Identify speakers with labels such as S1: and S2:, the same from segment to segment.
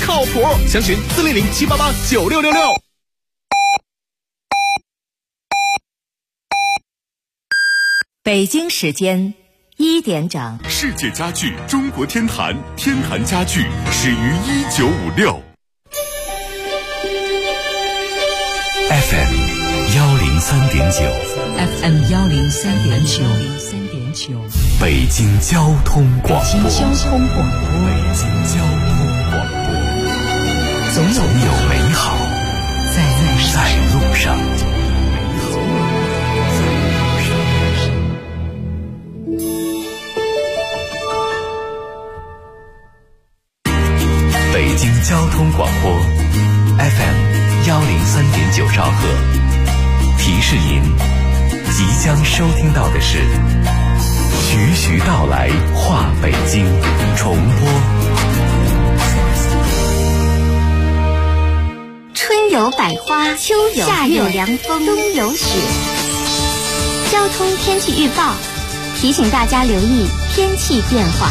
S1: 靠谱。详询400-788-9666。
S2: 北京时间1点整。
S3: 世界家具中国天坛，天坛家具始于1956。FM 103.9，FM
S2: 103.9，
S3: 北京交通广播，
S2: 北京交通广播，总有美好在路上。
S3: 北京交通广播 FM 103.9兆赫，提示您即将收听到的是徐徐道来话北京重播。
S4: 春有百花，秋有夏有凉风，冬有雪。交通天气预报提醒大家留意天气变化。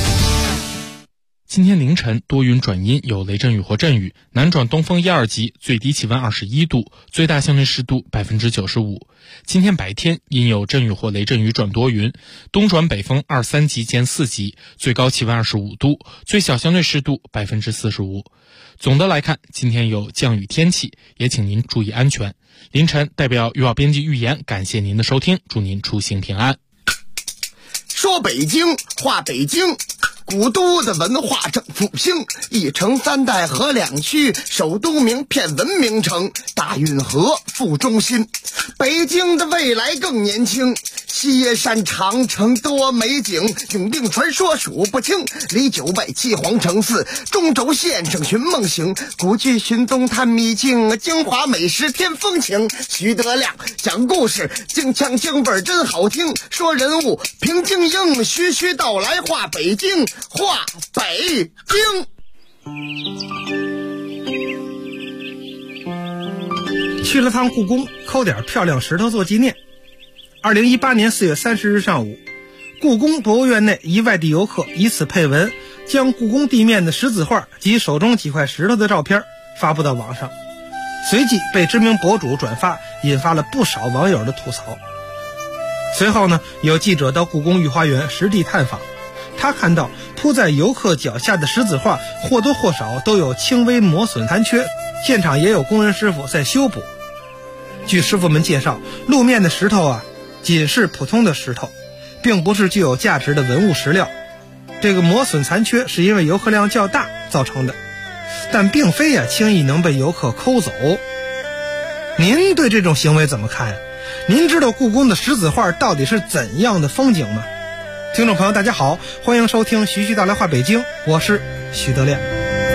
S5: 今天凌晨多云转阴，有雷阵雨或阵雨，南转东风1、2级，最低气温21度，最大相对湿度95%。今天白天阴有阵雨或雷阵雨转多云，东转北风2、3级兼4级，最高气温25度，最小相对湿度45%。总的来看，今天有降雨天气，也请您注意安全。凌晨代表预报编辑预言，感谢您的收听，祝您出行平安。
S6: 说北京话北京，古都的文化正复兴，一城三代河两区，首都名片文明城，大运河副中心。北京的未来更年轻，西山长城多美景，永定传说数不清，里九外七皇城寺，中轴线上寻梦行，古剧寻踪探秘境，京华美食添风情。徐德亮讲故事，京腔京味真好听，说人物评京英，徐徐道来话北京，话北京。
S7: 去了趟故宫，抠点漂亮石头做纪念。2018年4月30日上午，故宫博物院内一外地游客以此配文，将故宫地面的石子画及手中几块石头的照片发布到网上，随即被知名博主转发，引发了不少网友的吐槽。随后呢，有记者到故宫御花园实地探访，他看到铺在游客脚下的石子画或多或少都有轻微磨损残缺，现场也有工人师傅在修补。据师傅们介绍，路面的石头仅是普通的石头，并不是具有价值的文物石料。这个磨损残缺是因为游客量较大造成的，但并非轻易能被游客抠走。您对这种行为怎么看？您知道故宫的石子画到底是怎样的风景吗？听众朋友大家好，欢迎收听徐徐道来话北京，我是徐德亮。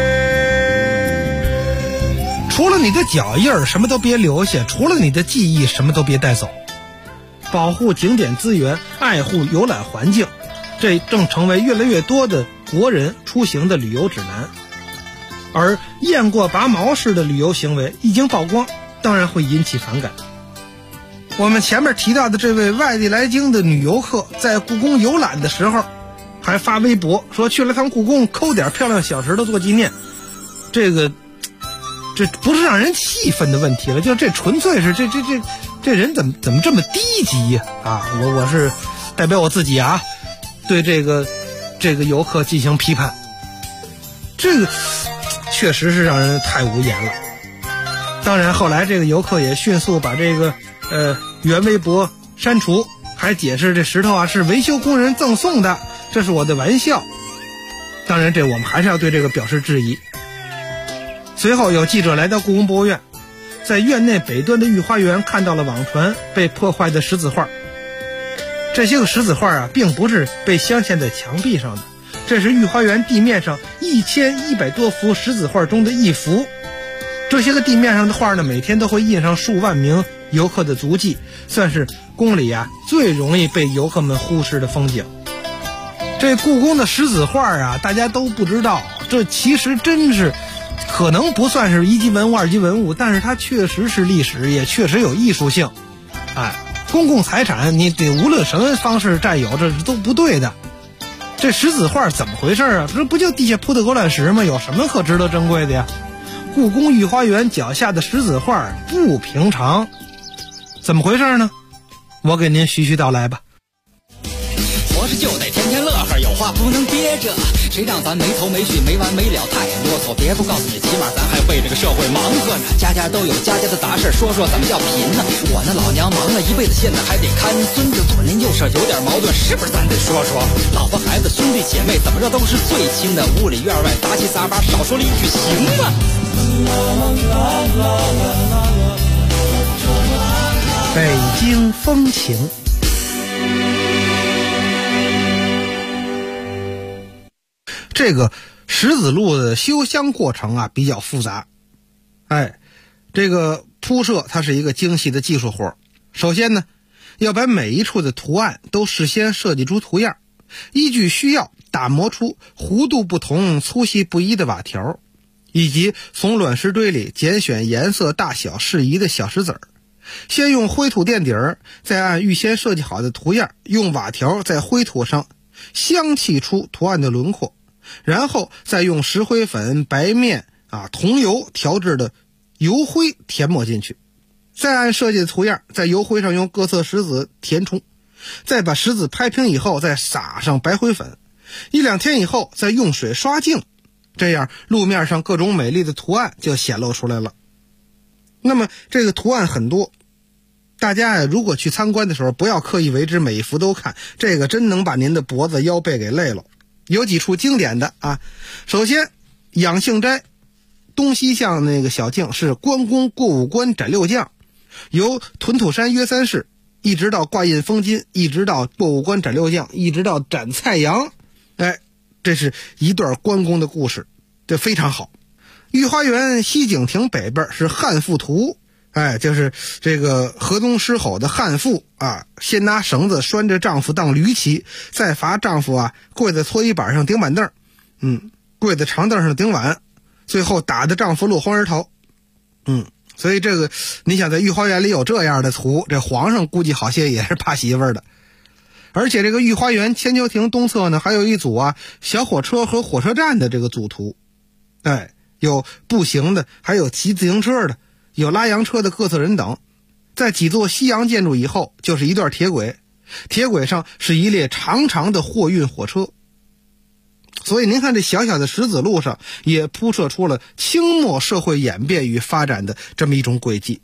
S7: 除了你的脚印什么都别留下，除了你的记忆什么都别带走。保护景点资源，爱护游览环境，这正成为越来越多的国人出行的旅游指南。而雁过拔毛式的旅游行为一经曝光，当然会引起反感。我们前面提到的这位外地来京的女游客，在故宫游览的时候还发微博说去了趟故宫，抠点漂亮小石头做纪念。这不是让人气愤的问题了，就这纯粹是这人怎么这么低级呀！我是代表我自己对这个游客进行批判。这个确实是让人太无言了。当然后来这个游客也迅速把这个原微博删除，还解释这石头是维修工人赠送的，这是我的玩笑。当然这我们还是要对这个表示质疑。随后有记者来到故宫博物院，在院内北端的御花园看到了网传被破坏的石子画。这些个石子画并不是被镶嵌在墙壁上的，这是御花园地面上1100多幅石子画中的一幅。这些个地面上的画呢，每天都会印上数万名游客的足迹，算是宫里最容易被游客们忽视的风景。这故宫的石子画大家都不知道，这其实真是可能不算是1级文物2级文物，但是它确实是历史，也确实有艺术性。公共财产你得无论什么方式占有，这是都不对的。 这石子画怎么回事啊？这不就地下铺的鹅卵石吗？有什么可值得珍贵的呀？故宫御花园脚下的石子画不平常，怎么回事呢？我给您徐徐道来吧。
S8: 活着就得天天乐呵，有话不能憋着，谁让咱没头没绪没完没了太啰嗦。别不告诉你，起码咱还为这个社会忙活呢。家家都有家家的杂事，说说怎么叫贫呢？我那老娘忙了一辈子，现在还得看孙子，左邻右舍有点矛盾，是不是咱得说说？老婆孩子兄弟姐妹怎么着都是最亲的，屋里院外杂七杂八，少说了一句行吗？
S7: 北京风情。这个石子路的修乡过程啊比较复杂，这个铺设它是一个精细的技术活。首先呢，要把每一处的图案都事先设计出图样，依据需要打磨出弧度不同、粗细不一的瓦条，以及从卵石堆里拣选颜色大小适宜的小石子儿。先用灰土垫底儿，再按预先设计好的图样，用瓦条在灰土上镶砌出图案的轮廓，然后再用石灰粉、白面桐油调制的油灰填抹进去，再按设计的图样在油灰上用各色石子填充，再把石子拍平以后再撒上白灰粉，1-2天以后再用水刷净，这样路面上各种美丽的图案就显露出来了。那么这个图案很多，大家如果去参观的时候不要刻意为之每一幅都看，这个真能把您的脖子腰背给累了。有几处经典的首先养性斋东西向那个小径是关公过五关斩六将，由屯土山约三世一直到挂印封金，一直到过五关斩六将，一直到斩蔡阳，这是一段关公的故事，这非常好。御花园西景亭北边是汉妇图，就是这个河东狮吼的汉妇先拿绳子拴着丈夫当驴骑，再罚丈夫跪在搓衣板上顶板凳，跪在长凳上顶碗，最后打得丈夫落荒而逃。所以这个你想在御花园里有这样的图，这皇上估计好些也是怕媳妇儿的。而且这个御花园千秋亭东侧呢还有一组小火车和火车站的这个组图，有步行的，还有骑自行车的，有拉洋车的各色人等。在几座西洋建筑以后就是一段铁轨，铁轨上是一列长长的货运火车。所以您看这小小的石子路上也铺设出了清末社会演变与发展的这么一种轨迹。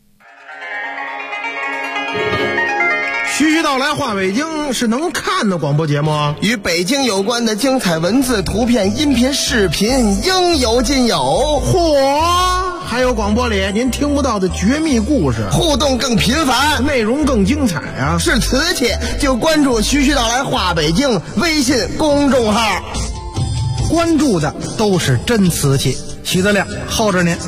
S9: 徐徐道来话北京是能看的广播节目，
S6: 与北京有关的精彩文字、图片、音频、视频应有尽有。
S9: 嚯，还有广播里您听不到的绝密故事，
S6: 互动更频繁，
S9: 内容更精彩啊！
S6: 是瓷器就关注徐徐道来话北京微信公众号，
S7: 关注的都是真瓷器。徐德亮候着您。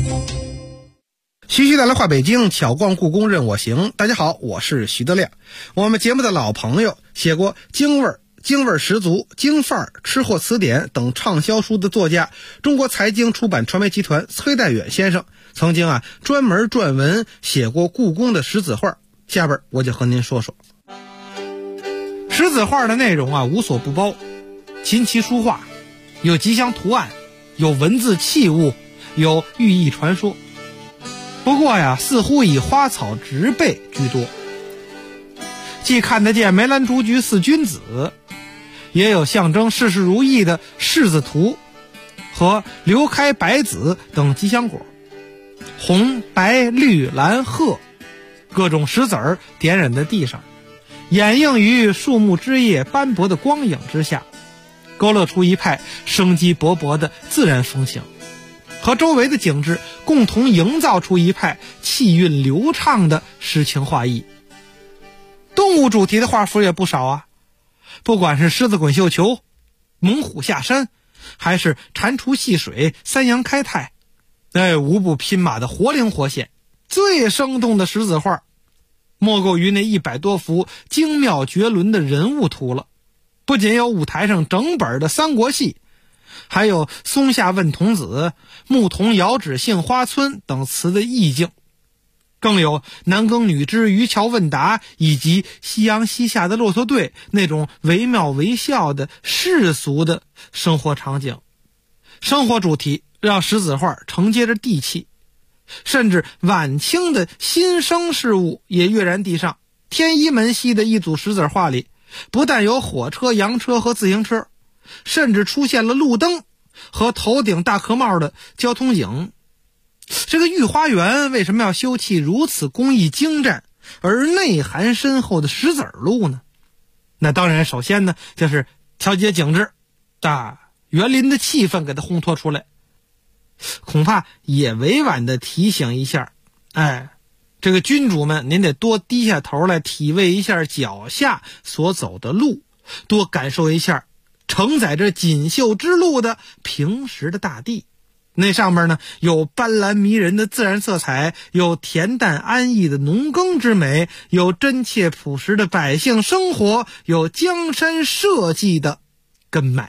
S7: 徐徐道来话北京，巧逛故宫任我行。大家好，我是徐德亮。我们节目的老朋友，写过京味十足、京范儿、吃货词典等畅销书的作家，中国财经出版传媒集团崔代远先生，曾经专门撰文写过故宫的石子画。下边我就和您说说石子画的内容无所不包，琴棋书画，有吉祥图案，有文字器物，有寓意传说。不过似乎以花草植被居多，既看得见梅兰竹菊四君子，也有象征事事如意的柿子图和流开百子等吉祥果，红白绿蓝褐各种石子儿点染在地上，掩映于树木枝叶斑驳的光影之下，勾勒出一派生机勃勃的自然风情，和周围的景致共同营造出一派气韵流畅的诗情画意。动物主题的画幅也不少不管是狮子滚绣球、猛虎下山，还是蟾蜍戏水、三羊开泰，无不拼马的活灵活现。最生动的石子画莫过于那100多幅精妙绝伦的人物图了。不仅有舞台上整本的三国戏，还有松下问童子、牧童遥指杏花村等词的意境。 更有男耕女织、渔樵问答，以及夕阳西下的骆驼队那种惟妙惟肖的世俗的生活场景。生活主题让石子画承接着地气，甚至晚清的新生事物也跃然地上。天一门系的一组石子画里，不但有火车、洋车和自行车，甚至出现了路灯和头顶大壳帽的交通警。这个御花园为什么要修砌如此工艺精湛而内涵深厚的石子路呢？那当然首先呢就是调节景致，园林的气氛给它烘托出来。恐怕也委婉地提醒一下，这个君主们您得多低下头来体味一下脚下所走的路，多感受一下承载着锦绣之路的平实的大地。那上面呢有斑斓迷人的自然色彩，有恬淡安逸的农耕之美，有真切朴实的百姓生活，有江山社稷的根脉。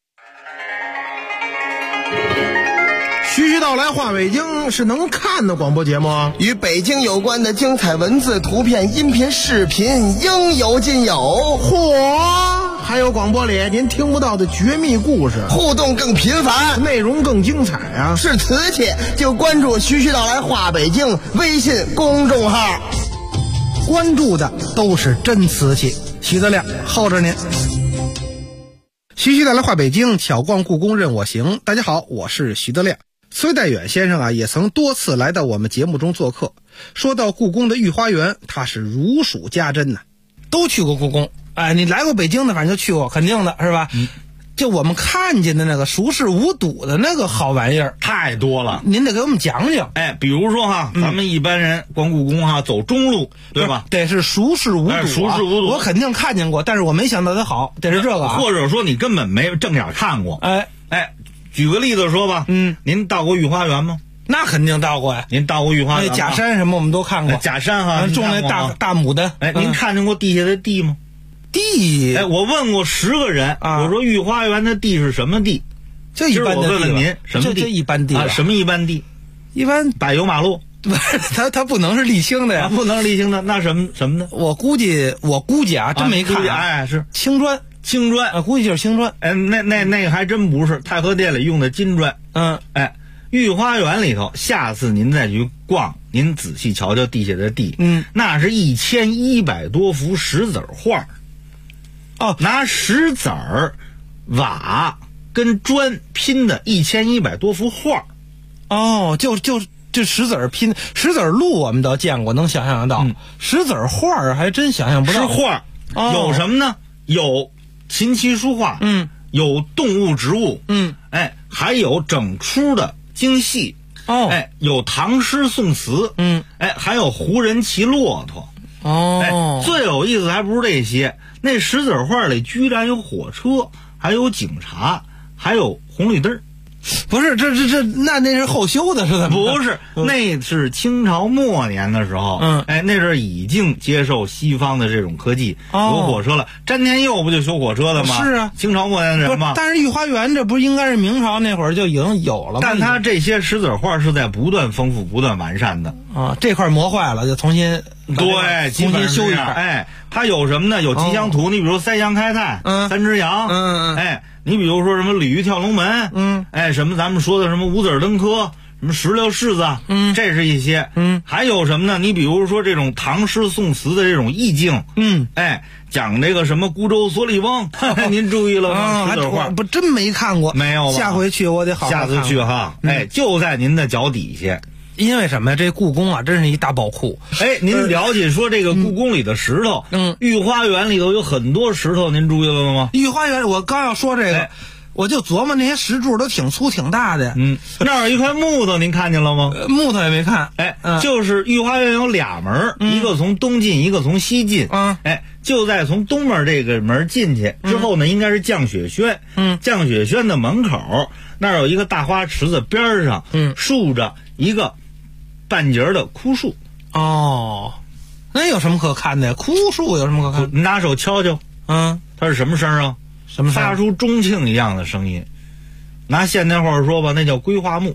S9: 徐徐道来话北京是能看的广播节目，
S6: 与北京有关的精彩文字、图片、音频、视频应有尽有。
S9: 嚯！还有广播里您听不到的绝密故事，
S6: 互动更频繁，
S9: 内容更精彩啊！
S6: 是瓷器就关注徐徐道来话北京微信公众号，
S7: 关注的都是真瓷器。徐德亮候着您。徐徐道来话北京，巧逛故宫任我行。大家好，我是徐德亮。崔代远先生也曾多次来到我们节目中做客。说到故宫的御花园，他是如数家珍呐。都去过故宫，你来过北京的，反正就去过，肯定的是吧？就我们看见的那个熟视无睹的那个好玩意儿
S10: 太多了，
S7: 您得给我们讲讲。
S10: 比如说咱们一般人逛故宫走中路，对吧？
S7: 得是熟视无睹，
S10: 熟视无睹。
S7: 我肯定看见过，但是我没想到它好，得是这个
S10: 或者说你根本没正眼看过。举个例子说吧，您到过御花园吗？
S7: 那肯定到过呀。
S10: 您到过御花园？
S7: 假山什么我们都看过。
S10: 假山
S7: 种那大牡丹。
S10: 您看见过地下的地吗？
S7: 地？
S10: 我问过10个人，我说御花园的地是什么地？
S7: 就一般的地。
S10: 我问问您，什么地？
S7: 就一般地
S10: 什么一般地？
S7: 一般
S10: 柏油马路。
S7: 它不能是沥青的呀。
S10: 不能是沥青的，那什么呢？
S7: 我估计真没看。
S10: 是
S7: 青砖。
S10: 青砖
S7: 估计就是青砖。
S10: 那个还真不是，太和殿里用的金砖。御花园里头，下次您再去逛，您仔细瞧瞧地下的地，那是1100多幅石子画。拿石子儿、瓦跟砖拼的1100多幅画。
S7: 就石子儿拼，石子儿路我们都见过，能想象得到。石子儿画还真想象不到。
S10: 是画，有什么呢？有琴棋书画，有动物植物，还有整出的京戏，有唐诗宋词，还有胡人骑骆驼。最有意思还不是这些，那石子画里居然有火车，还有警察，还有红绿灯。
S7: 不是，那是后修的，是怎么？
S10: 不是，那是清朝末年的时候，那阵儿已经接受西方的这种科技，有火车了。詹天佑不就修火车的吗？
S7: 是啊，
S10: 清朝末年的人嘛。
S7: 但是御花园这不是应该是明朝那会儿就已经有了吗？
S10: 但他这些石子画是在不断丰富、不断完善的
S7: 这块磨坏了就重新修一下。
S10: 它有什么呢？有吉祥图，你比如3羊开泰，3只羊，你比如说什么鲤鱼跳龙门，什么咱们说的什么五子登科，什么石榴柿子，这是一些，还有什么呢？你比如说这种唐诗宋词的这种意境，讲这个什么孤舟蓑笠翁，您注意了吗？石子画
S7: 不真没看过，
S10: 没有吧？
S7: 下回去我得好好看看。
S10: 下次去哈，就在您的脚底下。
S7: 因为什么呀？这故宫真是一大宝库。
S10: 您了解说这个故宫里的石头，御花园里头有很多石头，您注意了吗？
S7: 御花园我刚要说这个，我就琢磨那些石柱都挺粗挺大的。
S10: 那儿有一块木头，您看见了吗？
S7: 木头也没看。
S10: 就是御花园有俩门，一个从东进，一个从西进。就在从东门这个门进去之后呢，应该是降雪轩。降雪轩的门口那儿有一个大花池子，边上竖着一个半截的枯树。
S7: 那有什么可看的呀？枯树有什么可看？
S10: 你拿手敲敲，它是什么声啊？
S7: 什么声？
S10: 发出钟磬一样的声音。拿现代话说吧，那叫归花木。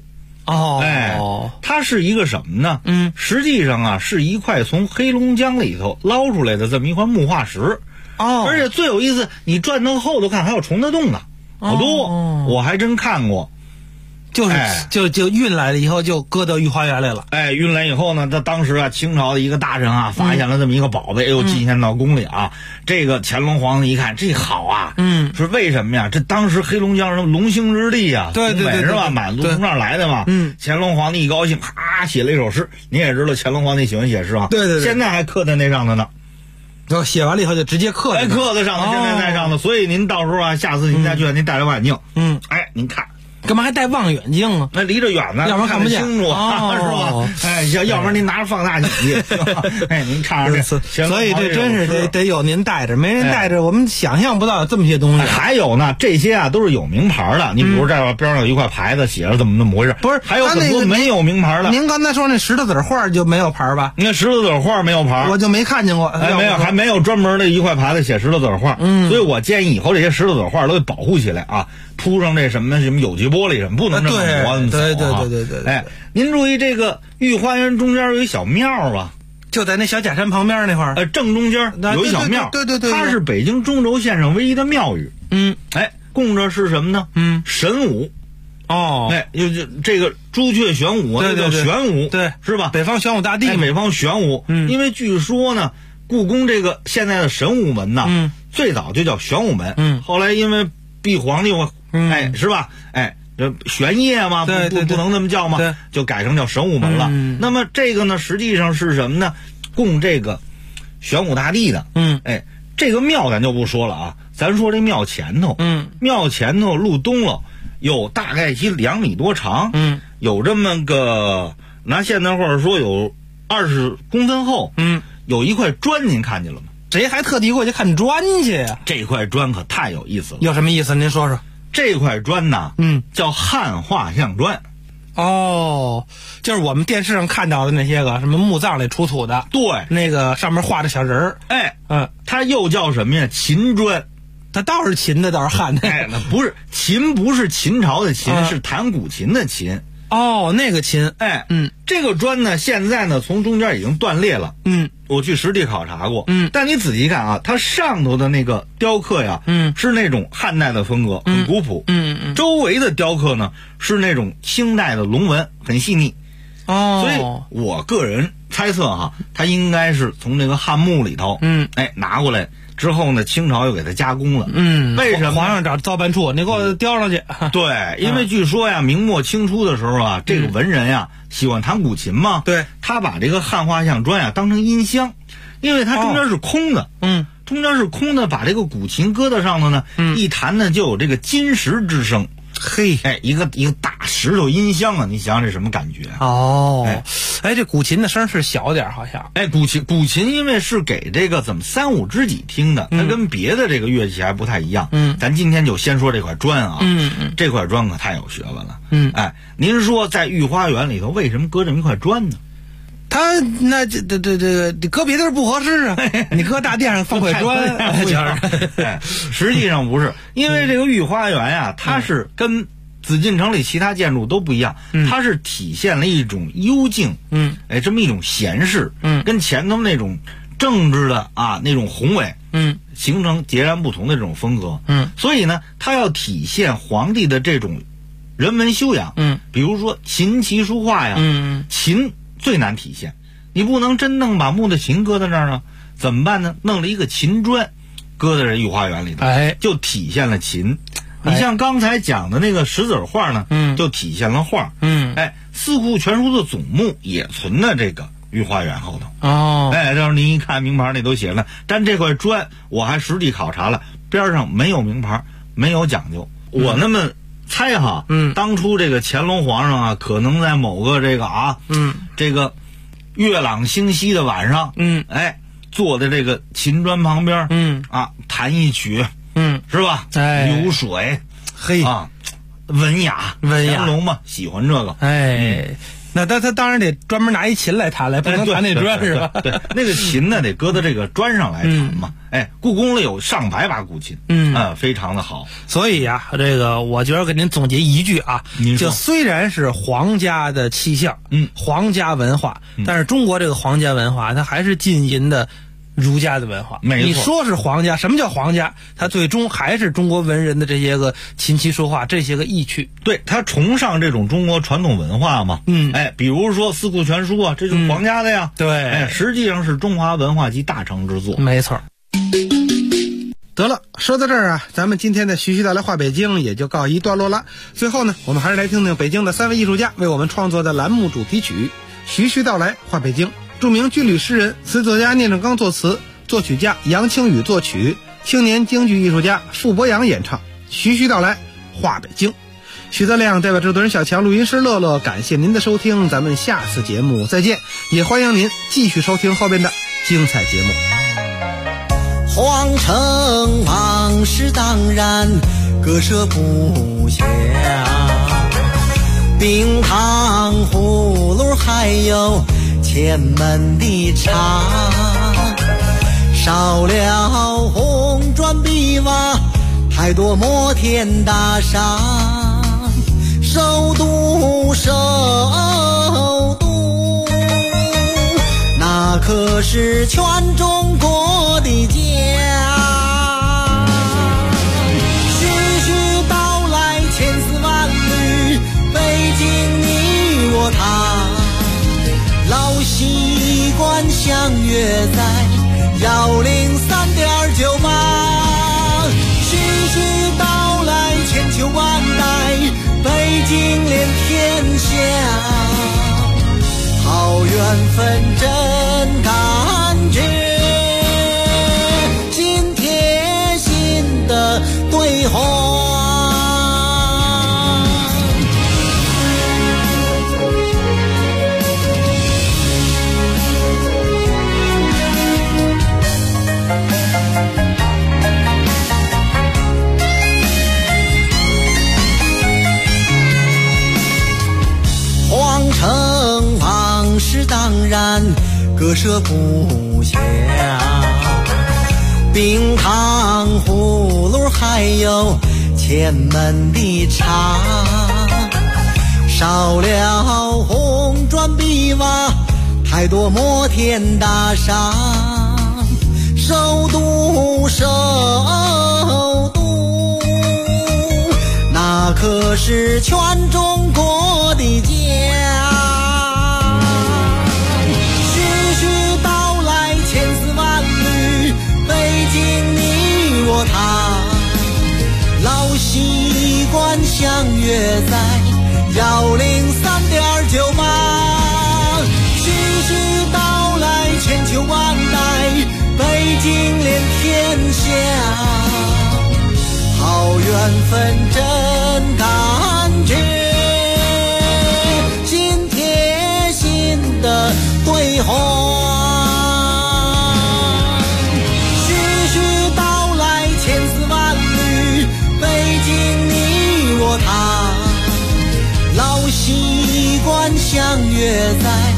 S7: 哦，
S10: 哎，它是一个什么呢？实际上啊，是一块从黑龙江里头捞出来的这么一块木化石。而且最有意思，你转到后头看还有虫子洞呢，好多，我还真看过。
S7: 就运来了以后就搁到御花园来了。
S10: 运来以后呢，他当时啊，清朝的一个大臣啊，发现了这么一个宝贝，进献到宫里啊。这个乾隆皇帝一看，这好啊，是为什么呀？这当时黑龙江是龙兴之地啊，
S7: 对，
S10: 是吧？满族从那儿来的嘛。乾隆皇帝一高兴，写了一首诗。你也知道，乾隆皇帝喜欢写诗啊。
S7: 对，
S10: 现在还刻在那上头呢。
S7: 写完了以后就直接刻在
S10: 上头，现在在上头。所以您到时候啊，下次您再去，您带着望远镜，您看。
S7: 干嘛还戴望远镜啊？
S10: 那离着远呢，
S7: 要不然看不见
S10: 清楚，是吧？要不然您拿着放大镜，您看着这，
S7: 所以这真是得有您带着，没人带着，我们想象不到这么些东西。
S10: 还有呢，这些啊都是有名牌的。你比如这边上有一块牌子，写着怎么回事？
S7: 不是，
S10: 还有很多没有名牌的。
S7: 您刚才说那石头子画就没有牌吧？
S10: 那石头子画没有牌，
S7: 我就没看见过。
S10: 没有，还没有专门的一块牌子写石头子画。所以我建议以后这些石头子画都得保护起来啊，铺上这什么有机玻璃什么，不能这么磨。对，您注意这个御花园中间有一小庙吧？
S7: 就在那小假山旁边那块儿，
S10: 正中间有一小庙。
S7: 对，
S10: 它是北京中轴线上唯一的庙宇。供着是什么呢？神武。这个朱雀玄武，那叫玄武，
S7: 对，
S10: 是吧？
S7: 北方玄武大帝，
S10: 北方玄武。因为据说呢，故宫这个现在的神武门呢，最早就叫玄武门，后来因为避皇帝嘛，是吧？这玄烨嘛，不能那么叫嘛，就改成叫神武门了。那么这个呢，实际上是什么呢？供这个玄武大帝的。这个庙咱就不说了啊，咱说这庙前头，庙前头路东了，有大概其2米多长，有这么个拿现代话说有20公分厚，有一块砖，您看见了吗？
S7: 谁还特地过去看砖去呀？
S10: 这块砖可太有意思了。
S7: 有什么意思？您说说。
S10: 这块砖呢，叫汉画像砖。
S7: 就是我们电视上看到的那些个什么墓葬里出土的，
S10: 对，
S7: 那个上面画着小人儿。
S10: 它又叫什么呀？秦砖。
S7: 它倒是秦的，倒是汉的。
S10: 那不是秦，不是秦朝的秦，是弹古琴的琴。
S7: 那个琴。
S10: 这个砖呢，现在呢从中间已经断裂了。我去实地考察过。但你仔细看啊，它上头的那个雕刻呀，是那种汉代的风格，很古朴。周围的雕刻呢是那种清代的龙纹，很细腻。所以我个人猜测哈，它应该是从那个汉墓里头，拿过来之后呢，清朝又给它加工了。为什么？
S7: 皇上找造办处，你给我雕上去。
S10: 对，因为据说呀，明末清初的时候啊，这个文人呀喜欢弹古琴嘛，
S7: 对，
S10: 他把这个汉画像砖呀当成音箱，因为它中间是空的，中间是空的，把这个古琴搁在上头呢，一弹呢就有这个金石之声。一个大石头音箱啊，你想想这什么感觉？
S7: 这古琴的声是小点好像。
S10: 古琴因为是给这个怎么3、5知己听的，它跟别的这个乐器还不太一样。咱今天就先说这块砖啊。这块砖可太有学问了。您说在御花园里头为什么搁这么一块砖呢？
S7: 他那这搁别的不合适啊，你搁大殿上放块砖，
S10: 实际上不是，因为这个御花园呀，它是跟紫禁城里其他建筑都不一样，它是体现了一种幽静，这么一种闲适，跟前头那种政治的啊那种宏伟，形成截然不同的这种风格，所以呢，它要体现皇帝的这种人文修养，比如说琴棋书画呀，琴最难体现，你不能真弄把木的琴搁在那儿呢，怎么办呢？弄了一个琴砖，搁在这御花园里头，就体现了琴。你像刚才讲的那个石子画呢，就体现了画。四库全书的总目也存在这个御花园后头。到时候您一看名牌那都写了，但这块砖我还实地考察了，边上没有名牌，没有讲究。我那么猜哈，当初这个乾隆皇上啊，可能在某个这个这个月朗星稀的晚上，坐在这个琴砖旁边，弹一曲，是吧？流水，文雅，乾隆嘛喜欢这个，
S7: 那他当然得专门拿一琴来弹来，不能弹那砖是吧？
S10: 对，那个琴呢得搁到这个砖上来弹嘛。故宫里有上百把古琴，非常的好。
S7: 所以呀，这个我觉得给您总结一句啊，就虽然是皇家的气象，皇家文化，但是中国这个皇家文化，它还是浸淫的儒家的文化。
S10: 没错，
S7: 你说是皇家，什么叫皇家？它最终还是中国文人的这些个琴棋书画这些个意趣。
S10: 对，他崇尚这种中国传统文化嘛。比如说《四库全书》啊，这就是皇家的呀。
S7: 对，
S10: 实际上是中华文化集大成之作。
S7: 没错。
S9: 得了，说到这儿啊，咱们今天的徐徐道来话北京也就告一段落了。最后呢，我们还是来听听北京的3位艺术家为我们创作的栏目主题曲《徐徐道来话北京》。著名军旅诗人、词作家聂正刚作词，作曲家杨清宇作曲，青年京剧艺术家傅博洋演唱《徐徐道来话北京》。徐德亮代表制作人小强、录音师乐乐，感谢您的收听，咱们下次节目再见，也欢迎您继续收听后边的精彩节目。
S11: 皇城往事当然割舍不下，冰糖葫芦还有前门的茶，少了红砖碧瓦，太多摩天大厦，首都那可是全中国的家。徐徐道来千丝万缕，北京你我他，老习惯相约在103.98。徐徐道来千秋万代，北京连天下，好缘分真感觉，心贴心的对话。皇城往事当然割舍不下，冰糖葫芦还有前门的茶，少了红砖碧瓦，太多摩天大厦，首都那可是全中国的家。徐徐道来千丝万缕，北京你我他，老习惯相约在103.98。徐徐道来千秋万代，北京连天下，好缘分真感觉，心贴心的对话。徐徐道来千丝万缕，北京你我他，老习惯相约在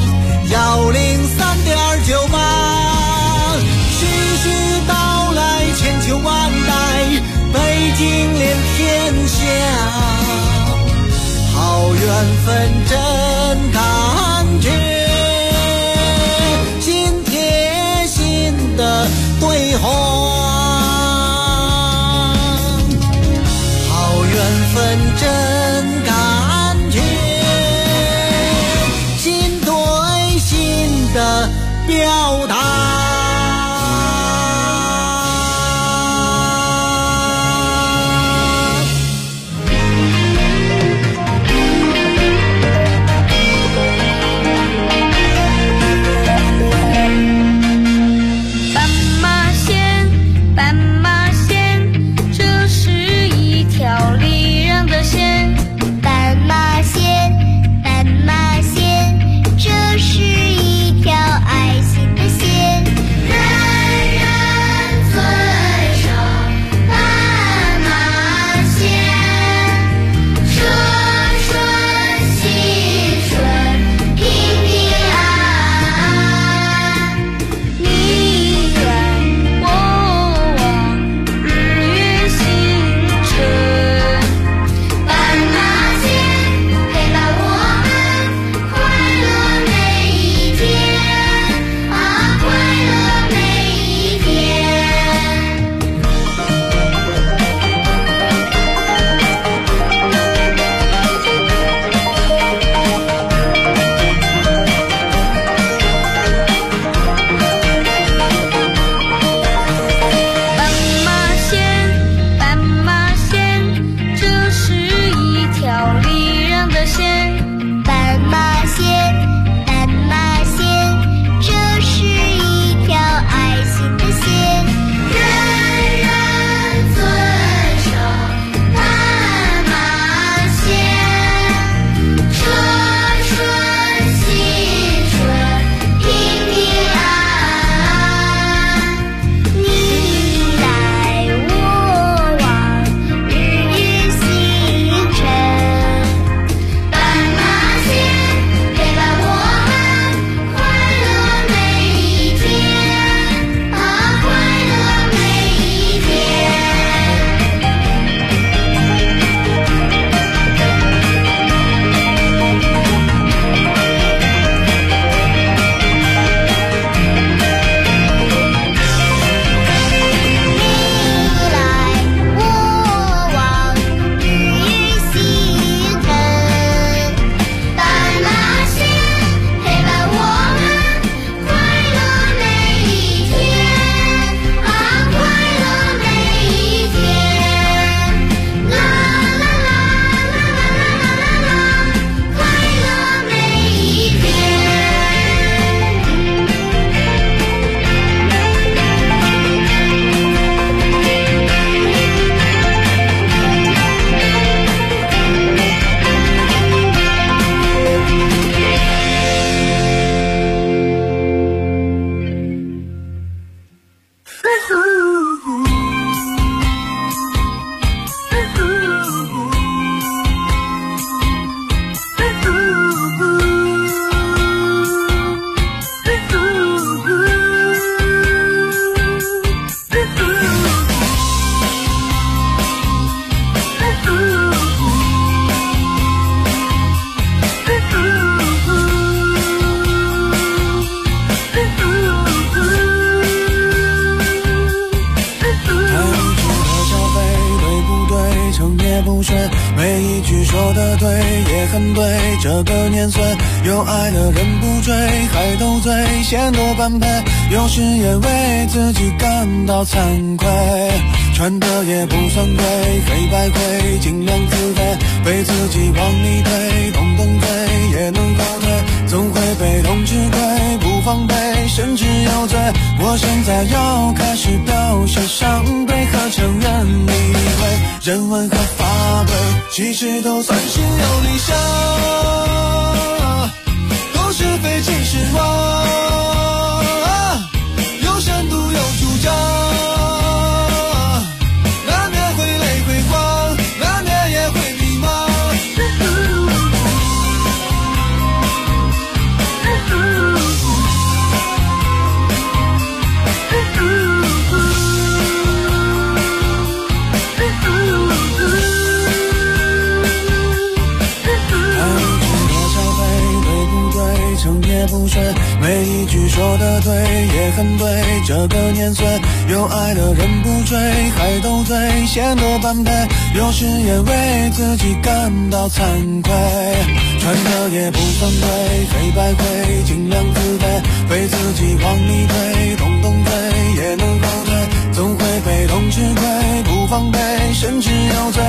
S11: 103.98。徐徐道来千秋万代，北京连天下，好缘分真感觉，心贴心的对话。好缘分真感觉，心对心的表达。
S12: 这是一条爱心的线。 这个年岁，有爱的人不追，还斗嘴，嫌多般配，有时也为自己感到惭愧，穿的也不算贵，黑白灰，尽量自卑，被自己往里推，动动嘴也能后退，总会被动吃亏，不防备，甚至有罪。我现在要开始表现上对和承认理会，人文和法规，其实都算是有理想，都是非其实我，有深度有主张，难免会泪会慌，难免也会迷茫。成也不睡，每一句说的对也很对，这个年岁有爱的人不追，还斗嘴，显得般配，有时也为自己感到惭愧，穿的也不算贵，黑白灰，尽量自卑，被自己往里推，动动嘴也能后退，总会被动吃亏，不防备，甚至有罪。